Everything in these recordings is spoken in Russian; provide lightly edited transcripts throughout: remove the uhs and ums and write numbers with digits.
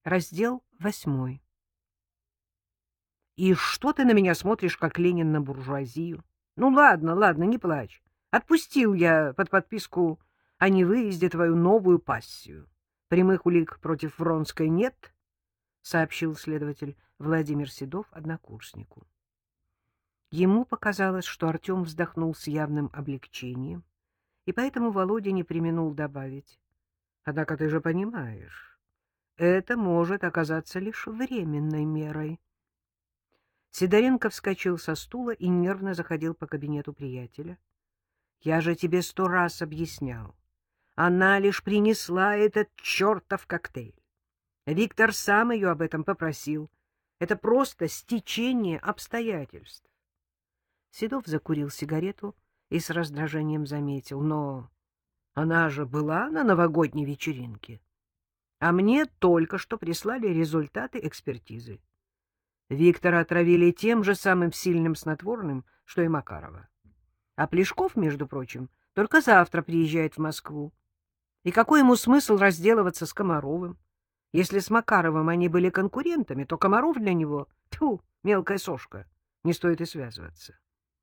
Раздел 8. И что ты на меня смотришь, как Ленин на буржуазию? Ну, ладно, ладно, не плачь. Отпустил я под подписку о невыезде твою новую пассию. Прямых улик против Вронской нет, — сообщил следователь Владимир Седов однокурснику. Ему показалось, что Артем вздохнул с явным облегчением, и поэтому Володя не преминул добавить: однако ты же понимаешь, это может оказаться лишь временной мерой. Сидоренко вскочил со стула и нервно заходил по кабинету приятеля. — Я же тебе 100 раз объяснял. Она лишь принесла этот чертов коктейль. Виктор сам ее об этом попросил. Это просто стечение обстоятельств. Седов закурил сигарету и с раздражением заметил: но она же была на новогодней вечеринке. А мне только что прислали результаты экспертизы. Виктора отравили тем же самым сильным снотворным, что и Макарова. А Плешков, между прочим, только завтра приезжает в Москву. И какой ему смысл разделываться с Комаровым? Если с Макаровым они были конкурентами, то Комаров для него, тьфу, мелкая сошка, не стоит и связываться.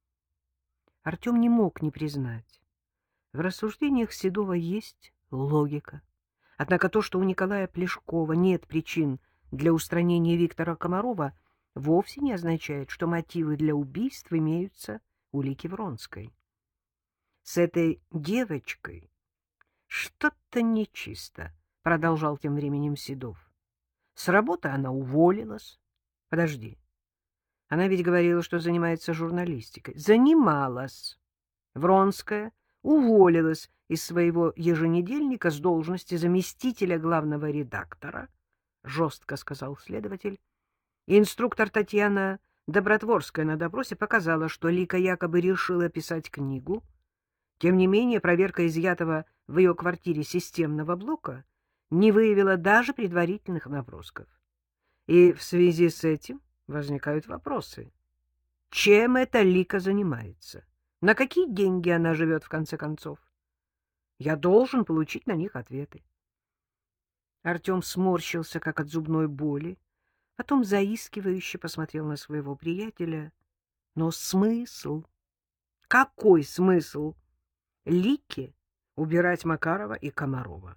Артем не мог не признать. В рассуждениях Седова есть логика. Однако то, что у Николая Плешкова нет причин для устранения Виктора Комарова, вовсе не означает, что мотивы для убийств имеются у Лики Вронской. С этой девочкой что-то нечисто, — продолжал тем временем Седов. С работы она уволилась. Подожди, она ведь говорила, что занимается журналистикой. Занималась. Вронская уволилась из своего еженедельника с должности заместителя главного редактора, — жестко сказал следователь. Инструктор Татьяна Добротворская на допросе показала, что Лика якобы решила писать книгу. Тем не менее, проверка изъятого в ее квартире системного блока не выявила даже предварительных набросков. И в связи с этим возникают вопросы. Чем эта Лика занимается? На какие деньги она живет, в конце концов? Я должен получить на них ответы. Артем сморщился, как от зубной боли, потом заискивающе посмотрел на своего приятеля. Но смысл? Какой смысл Лике убирать Макарова и Комарова?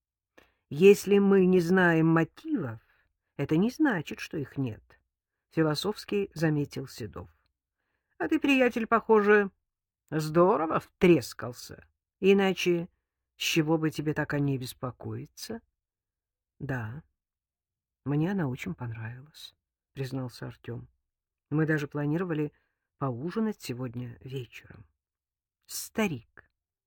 Если мы не знаем мотивов, это не значит, что их нет, — философски заметил Седов. А ты, приятель, похоже, здорово втрескался. Иначе с чего бы тебе так о ней беспокоиться? — Да, мне она очень понравилась, — признался Артем. Мы даже планировали поужинать сегодня вечером. Старик,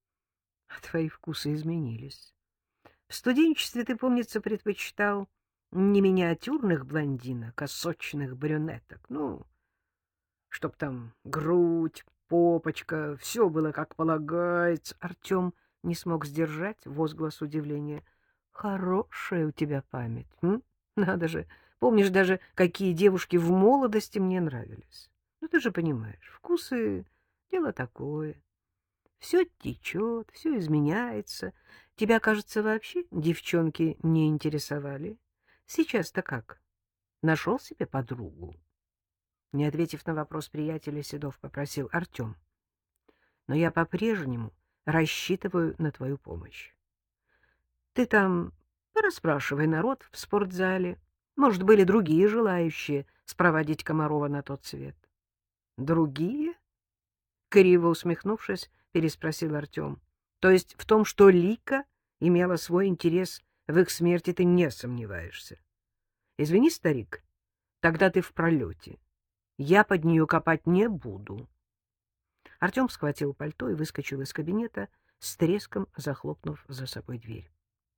а твои вкусы изменились. В студенчестве ты, помнится, предпочитал не миниатюрных блондинок, а сочных брюнеток. Ну, чтоб там грудь, попочка, все было как полагается. Артем не смог сдержать возглас удивления. Хорошая у тебя память, м? Надо же, помнишь даже, какие девушки в молодости мне нравились. Ну, ты же понимаешь, вкусы — дело такое. Все течет, все изменяется. Тебя, кажется, вообще девчонки не интересовали. Сейчас-то как? Нашел себе подругу? Не ответив на вопрос приятеля, Седов попросил: Артем, но я по-прежнему рассчитываю на твою помощь. Ты там порасспрашивай народ в спортзале. Может, были другие желающие спроводить Комарова на тот свет. — Другие? — криво усмехнувшись, переспросил Артем. — То есть в том, что Лика имела свой интерес в их смерти, ты не сомневаешься? Извини, старик, тогда ты в пролете. Я под нее копать не буду. Артем схватил пальто и выскочил из кабинета, с треском захлопнув за собой дверь.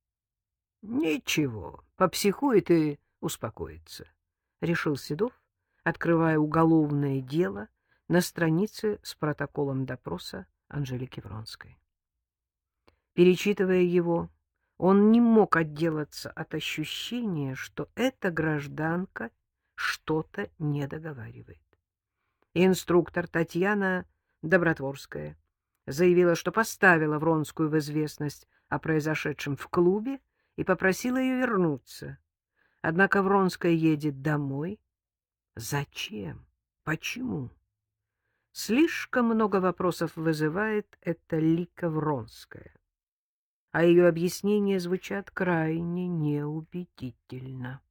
— Ничего, попсихует и успокоится, — решил Седов, открывая уголовное дело на странице с протоколом допроса Анжелики Вронской. Перечитывая его, он не мог отделаться от ощущения, что эта гражданка что-то не договаривает. Инструктор Татьяна Добротворская заявила, что поставила Вронскую в известность о произошедшем в клубе и попросила ее вернуться. Однако Вронская едет домой. Зачем? Почему? Слишком много вопросов вызывает эта Лика Вронская, а ее объяснения звучат крайне неубедительно.